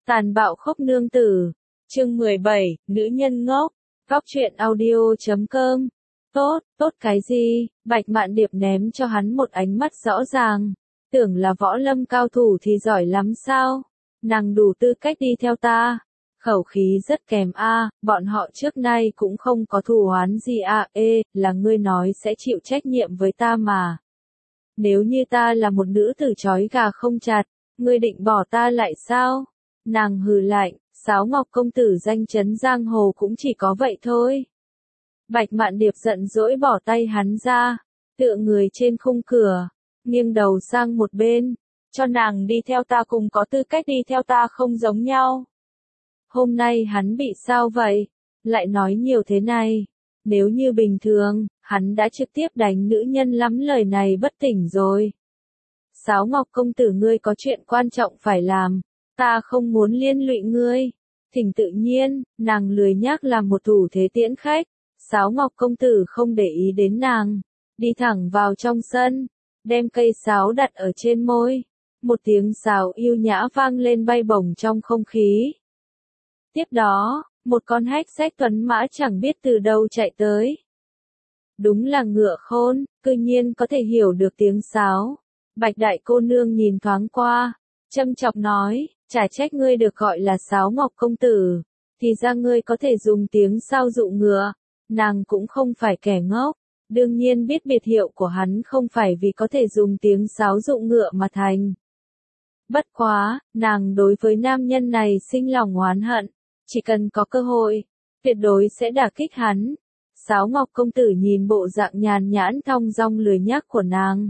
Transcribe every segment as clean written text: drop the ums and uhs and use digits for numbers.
Tàn bạo khốc nương tử. Chương 17, nữ nhân ngốc. Góc truyện audio.com. Tốt cái gì? Bạch Mạn Điệp ném cho hắn một ánh mắt rõ ràng. Tưởng là võ lâm cao thủ thì giỏi lắm sao? Nàng đủ tư cách đi theo ta. Khẩu khí rất kém a, bọn họ trước nay cũng không có thù oán gì a, là ngươi nói sẽ chịu trách nhiệm với ta mà. Nếu như ta là một nữ tử trói gà không chặt, ngươi định bỏ ta lại sao? Nàng hừ lạnh, Sáo Ngọc công tử danh chấn giang hồ cũng chỉ có vậy thôi. Bạch Mạn Điệp giận dỗi bỏ tay hắn ra, tựa người trên khung cửa, nghiêng đầu sang một bên, cho nàng đi theo ta cùng có tư cách đi theo ta không giống nhau. Hôm nay hắn bị sao vậy? Lại nói nhiều thế này. Nếu như bình thường, hắn đã trực tiếp đánh nữ nhân lắm lời này bất tỉnh rồi. Sáo Ngọc công tử ngươi có chuyện quan trọng phải làm, ta không muốn liên lụy ngươi. Thỉnh tự nhiên, nàng lười nhác làm một thủ thế tiễn khách. Sáo Ngọc công tử không để ý đến nàng, đi thẳng vào trong sân, đem cây sáo đặt ở trên môi. Một tiếng sáo yêu nhã vang lên bay bổng trong không khí. Tiếp đó, một con hách xách tuấn mã chẳng biết từ đâu chạy tới. Đúng là ngựa khôn, cư nhiên có thể hiểu được tiếng sáo. Bạch đại cô nương nhìn thoáng qua, châm chọc nói, chả trách ngươi được gọi là Sáo Ngọc công tử, thì ra ngươi có thể dùng tiếng sao dụ ngựa. Nàng cũng không phải kẻ ngốc, đương nhiên biết biệt hiệu của hắn không phải vì có thể dùng tiếng sáo dụ ngựa mà thành. Bất quá, nàng đối với nam nhân này sinh lòng oán hận, chỉ cần có cơ hội, tuyệt đối sẽ đả kích hắn. Sáo Ngọc công tử nhìn bộ dạng nhàn nhãn thong dong lười nhác của nàng,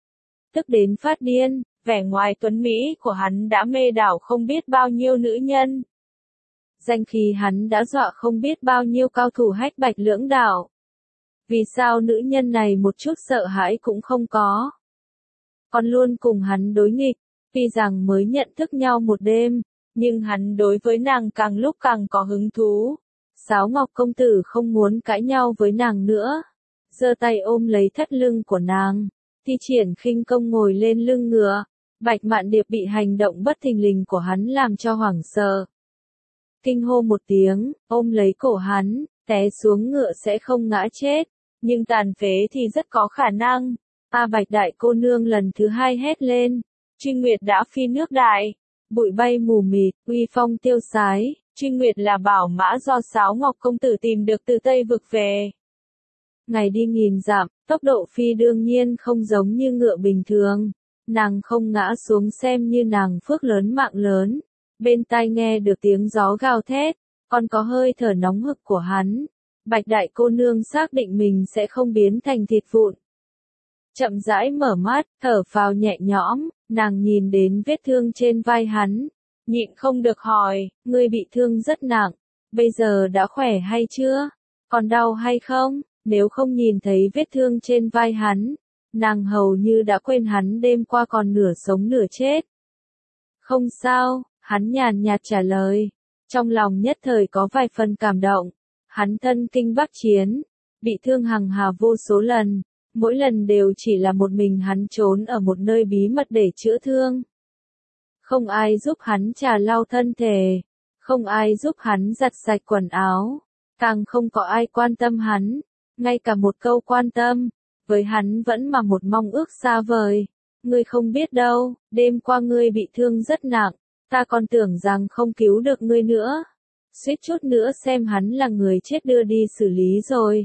tức đến phát điên, vẻ ngoài tuấn mỹ của hắn đã mê đảo không biết bao nhiêu nữ nhân. Danh khí hắn đã dọa không biết bao nhiêu cao thủ hách bạch lưỡng đạo. Vì sao nữ nhân này một chút sợ hãi cũng không có? Còn luôn cùng hắn đối nghịch, tuy rằng mới nhận thức nhau một đêm, nhưng hắn đối với nàng càng lúc càng có hứng thú. Sáo Ngọc công tử không muốn cãi nhau với nàng nữa, giơ tay ôm lấy thắt lưng của nàng, thi triển khinh công ngồi lên lưng ngựa. Bạch Mạn Điệp bị hành động bất thình lình của hắn làm cho hoảng sợ. Kinh hô một tiếng, ôm lấy cổ hắn, té xuống ngựa sẽ không ngã chết, nhưng tàn phế thì rất có khả năng. Bạch đại cô nương lần thứ hai hét lên, Truy Nguyệt đã phi nước đại, bụi bay mù mịt, uy phong tiêu sái. Truy Nguyệt là bảo mã do Sáo Ngọc công tử tìm được từ Tây vực về. Ngày đi nghìn dặm, tốc độ phi đương nhiên không giống như ngựa bình thường. Nàng không ngã xuống xem như nàng phước lớn mạng lớn. Bên tai nghe được tiếng gió gào thét, còn có hơi thở nóng hực của hắn. Bạch đại cô nương xác định mình sẽ không biến thành thịt vụn. Chậm rãi mở mắt, thở phào nhẹ nhõm, nàng nhìn đến vết thương trên vai hắn, nhịn không được hỏi, ngươi bị thương rất nặng, bây giờ đã khỏe hay chưa? Còn đau hay không? Nếu không nhìn thấy vết thương trên vai hắn, nàng hầu như đã quên hắn đêm qua còn nửa sống nửa chết. Không sao, hắn nhàn nhạt trả lời, trong lòng nhất thời có vài phần cảm động. Hắn thân kinh bác chiến, bị thương hằng hà vô số lần, mỗi lần đều chỉ là một mình hắn trốn ở một nơi bí mật để chữa thương. Không ai giúp hắn trà lau thân thể, không ai giúp hắn giặt sạch quần áo, càng không có ai quan tâm hắn, ngay cả một câu quan tâm, với hắn vẫn mà một mong ước xa vời. Ngươi không biết đâu, đêm qua ngươi bị thương rất nặng, ta còn tưởng rằng không cứu được ngươi nữa. Suýt chút nữa xem hắn là người chết đưa đi xử lý rồi.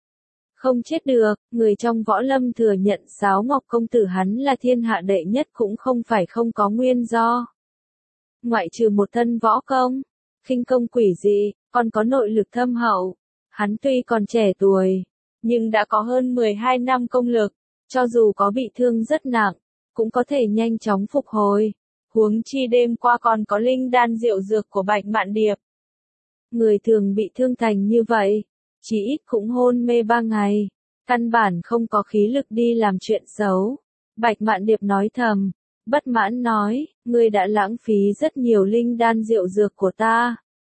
Không chết được, người trong võ lâm thừa nhận Sáo Ngọc công tử hắn là thiên hạ đệ nhất cũng không phải không có nguyên do. Ngoại trừ một thân võ công, khinh công quỷ dị, còn có nội lực thâm hậu. Hắn tuy còn trẻ tuổi, nhưng đã có hơn 12 năm công lực, cho dù có bị thương rất nặng, cũng có thể nhanh chóng phục hồi. Huống chi đêm qua còn có linh đan diệu dược của Bạch Mạn Điệp. Người thường bị thương thành như vậy, chỉ ít cũng hôn mê 3 ngày, căn bản không có khí lực đi làm chuyện xấu. Bạch Mạn Điệp nói thầm, bất mãn nói, ngươi đã lãng phí rất nhiều linh đan diệu dược của ta.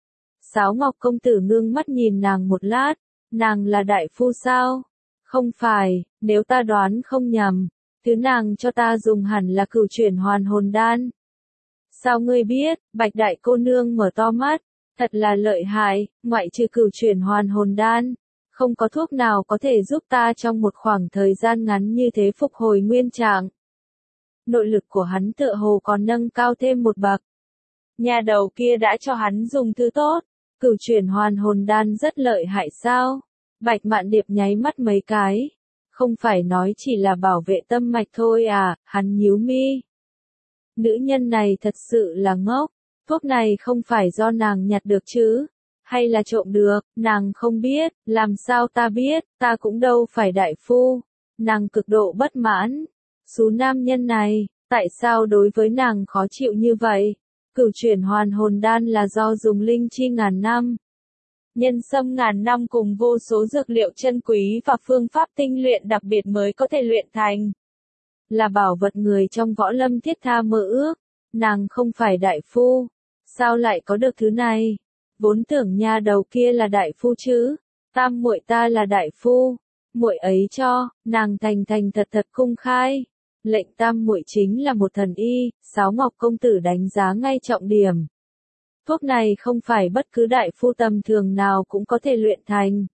Sáo Ngọc công tử ngưng mắt nhìn nàng một lát, nàng là đại phu sao? Không phải, nếu ta đoán không nhầm, thứ nàng cho ta dùng hẳn là cửu chuyển hoàn hồn đan. Sao ngươi biết? Bạch đại cô nương mở to mắt. Thật là lợi hại, ngoại trừ cửu chuyển hoàn hồn đan. Không có thuốc nào có thể giúp ta trong một khoảng thời gian ngắn như thế phục hồi nguyên trạng. Nội lực của hắn tựa hồ còn nâng cao thêm một bậc. Nhà đầu kia đã cho hắn dùng thứ tốt. Cửu chuyển hoàn hồn đan rất lợi hại sao? Bạch Mạn Điệp nháy mắt mấy cái. Không phải nói chỉ là bảo vệ tâm mạch thôi à, hắn nhíu mi. Nữ nhân này thật sự là ngốc. Thuốc này không phải do nàng nhặt được chứ? Hay là trộm được? Nàng không biết, làm sao ta biết, ta cũng đâu phải đại phu. Nàng cực độ bất mãn. Số nam nhân này, tại sao đối với nàng khó chịu như vậy? Cửu chuyển hoàn hồn đan là do dùng linh chi ngàn năm. Nhân sâm ngàn năm cùng vô số dược liệu chân quý và phương pháp tinh luyện đặc biệt mới có thể luyện thành. Là bảo vật người trong võ lâm thiết tha mơ ước. Nàng không phải đại phu. Sao lại có được thứ này? Vốn tưởng nha đầu kia là đại phu chứ. Tam muội ta là đại phu. Muội ấy cho, nàng thành thành thật thật cung khai. Lệnh tam muội chính là một thần y, Sáo Ngọc công tử đánh giá ngay trọng điểm. Thuốc này không phải bất cứ đại phu tầm thường nào cũng có thể luyện thành.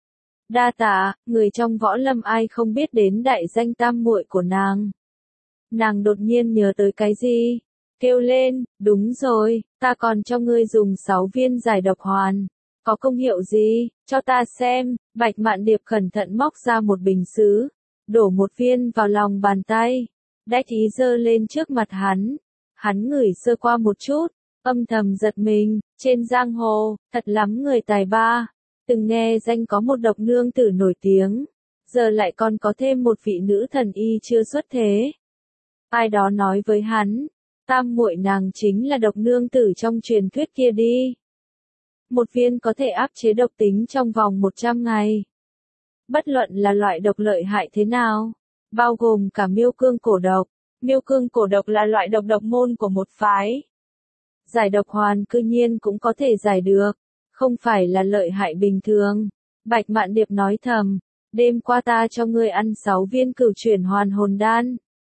Đa tạ, người trong võ lâm ai không biết đến đại danh tam muội của nàng. Nàng đột nhiên nhớ tới cái gì? Kêu lên, đúng rồi, ta còn cho ngươi dùng 6 viên giải độc hoàn. Có công hiệu gì? Cho ta xem. Bạch Mạn Điệp cẩn thận móc ra một bình sứ. Đổ một viên vào lòng bàn tay. Đách ý giơ lên trước mặt hắn. Hắn ngửi sơ qua một chút. Âm thầm giật mình. Trên giang hồ, thật lắm người tài ba. Từng nghe danh có một độc nương tử nổi tiếng. Giờ lại còn có thêm một vị nữ thần y chưa xuất thế. Ai đó nói với hắn. Tam muội nàng chính là độc nương tử trong truyền thuyết kia đi. Một viên có thể áp chế độc tính trong vòng 100 ngày. Bất luận là loại độc lợi hại thế nào, bao gồm cả miêu cương cổ độc. Miêu cương cổ độc là loại độc môn của một phái. Giải độc hoàn cư nhiên cũng có thể giải được, không phải là lợi hại bình thường. Bạch Mạn Điệp nói thầm, đêm qua ta cho ngươi ăn 6 viên cửu chuyển hoàn hồn đan.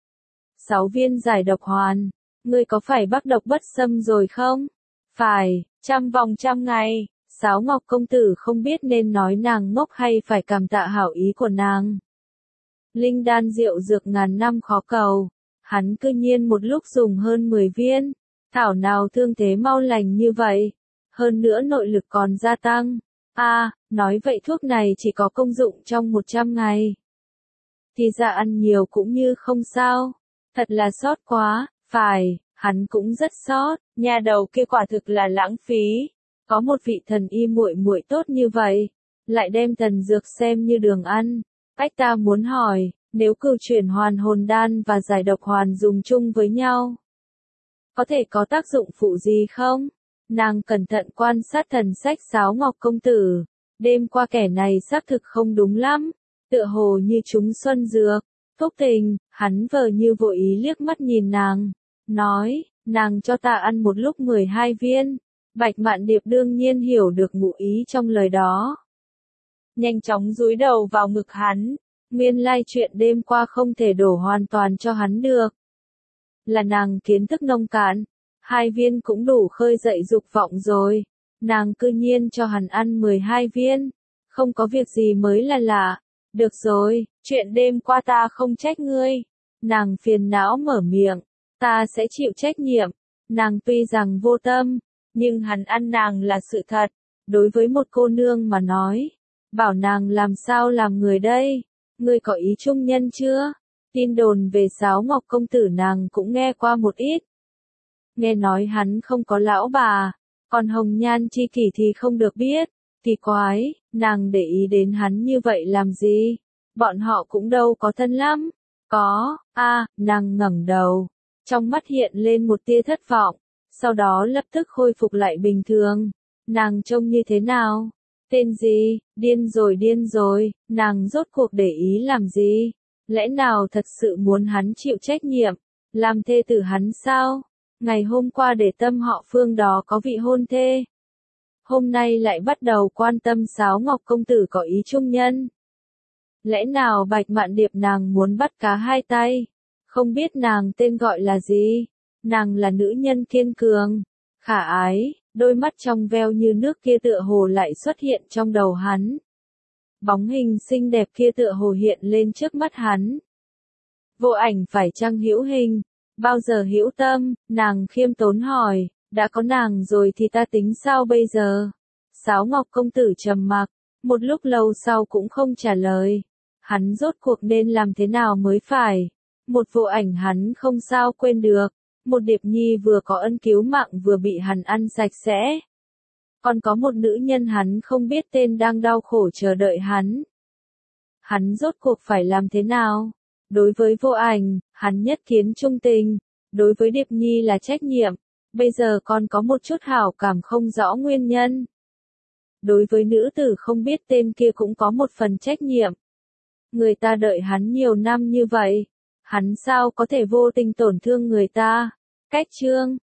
6 viên giải độc hoàn, ngươi có phải bắc độc bất xâm rồi không? Phải, 100 ngày. Sáo Ngọc công tử không biết nên nói nàng ngốc hay phải cảm tạ hảo ý của nàng. Linh đan rượu dược ngàn năm khó cầu, hắn cư nhiên một lúc dùng hơn 10 viên, thảo nào thương thế mau lành như vậy, hơn nữa nội lực còn gia tăng. Nói vậy thuốc này chỉ có công dụng trong 100 ngày. Thì ra ăn nhiều cũng như không sao, thật là sót quá, phải, hắn cũng rất sót, nhà đầu kia quả thực là lãng phí. Có một vị thần y muội muội tốt như vậy, lại đem thần dược xem như đường ăn. Ách ta muốn hỏi, nếu cửu chuyển hoàn hồn đan và giải độc hoàn dùng chung với nhau, có thể có tác dụng phụ gì không? Nàng cẩn thận quan sát thần sách Sáo Ngọc công tử. Đêm qua kẻ này xác thực không đúng lắm, tựa hồ như chúng xuân dược. Thúc tình, hắn vờ như vô ý liếc mắt nhìn nàng, nói, nàng cho ta ăn một lúc 12 viên. Bạch Mạn Điệp đương nhiên hiểu được ngụ ý trong lời đó. Nhanh chóng dúi đầu vào ngực hắn, nguyên lai chuyện đêm qua không thể đổ hoàn toàn cho hắn được. Là nàng kiến thức nông cạn, 2 viên cũng đủ khơi dậy dục vọng rồi. Nàng cư nhiên cho hắn ăn 12 viên, không có việc gì mới là lạ. Được rồi, chuyện đêm qua ta không trách ngươi. Nàng phiền não mở miệng, ta sẽ chịu trách nhiệm. Nàng tuy rằng vô tâm, nhưng hắn ăn nàng là sự thật. Đối với một cô nương mà nói, bảo nàng làm sao làm người đây? Ngươi có ý trung nhân chưa? Tin đồn về Sáo Ngọc công tử nàng cũng nghe qua một ít. Nghe nói hắn không có lão bà, còn hồng nhan chi kỷ thì không được biết. Kỳ quái, nàng để ý đến hắn như vậy làm gì? Bọn họ cũng đâu có thân lắm. Có, nàng ngẩng đầu. Trong mắt hiện lên một tia thất vọng. Sau đó lập tức khôi phục lại bình thường. Nàng trông như thế nào? Tên gì? Điên rồi, nàng rốt cuộc để ý làm gì? Lẽ nào thật sự muốn hắn chịu trách nhiệm? Làm thê tử hắn sao? Ngày hôm qua để tâm họ Phương đó có vị hôn thê. Hôm nay lại bắt đầu quan tâm Sáo Ngọc công tử có ý trung nhân. Lẽ nào Bạch Mạn Điệp nàng muốn bắt cá hai tay? Không biết nàng tên gọi là gì? Nàng là nữ nhân kiên cường, khả ái, đôi mắt trong veo như nước kia tựa hồ lại xuất hiện trong đầu hắn. Bóng hình xinh đẹp kia tựa hồ hiện lên trước mắt hắn. Vô Ảnh phải chăng hữu hình, bao giờ hữu tâm, nàng khiêm tốn hỏi, đã có nàng rồi thì ta tính sao bây giờ? Sáo Ngọc công tử trầm mặc, một lúc lâu sau cũng không trả lời. Hắn rốt cuộc nên làm thế nào mới phải? Một Vô Ảnh hắn không sao quên được, một Điệp Nhi vừa có ân cứu mạng vừa bị hắn ăn sạch sẽ. Còn có một nữ nhân hắn không biết tên đang đau khổ chờ đợi hắn. Hắn rốt cuộc phải làm thế nào? Đối với Vô Ảnh, hắn nhất kiến trung tình, đối với Điệp Nhi là trách nhiệm, bây giờ còn có một chút hảo cảm không rõ nguyên nhân. Đối với nữ tử không biết tên kia cũng có một phần trách nhiệm. Người ta đợi hắn nhiều năm như vậy, hắn sao có thể vô tình tổn thương người ta? Cách chương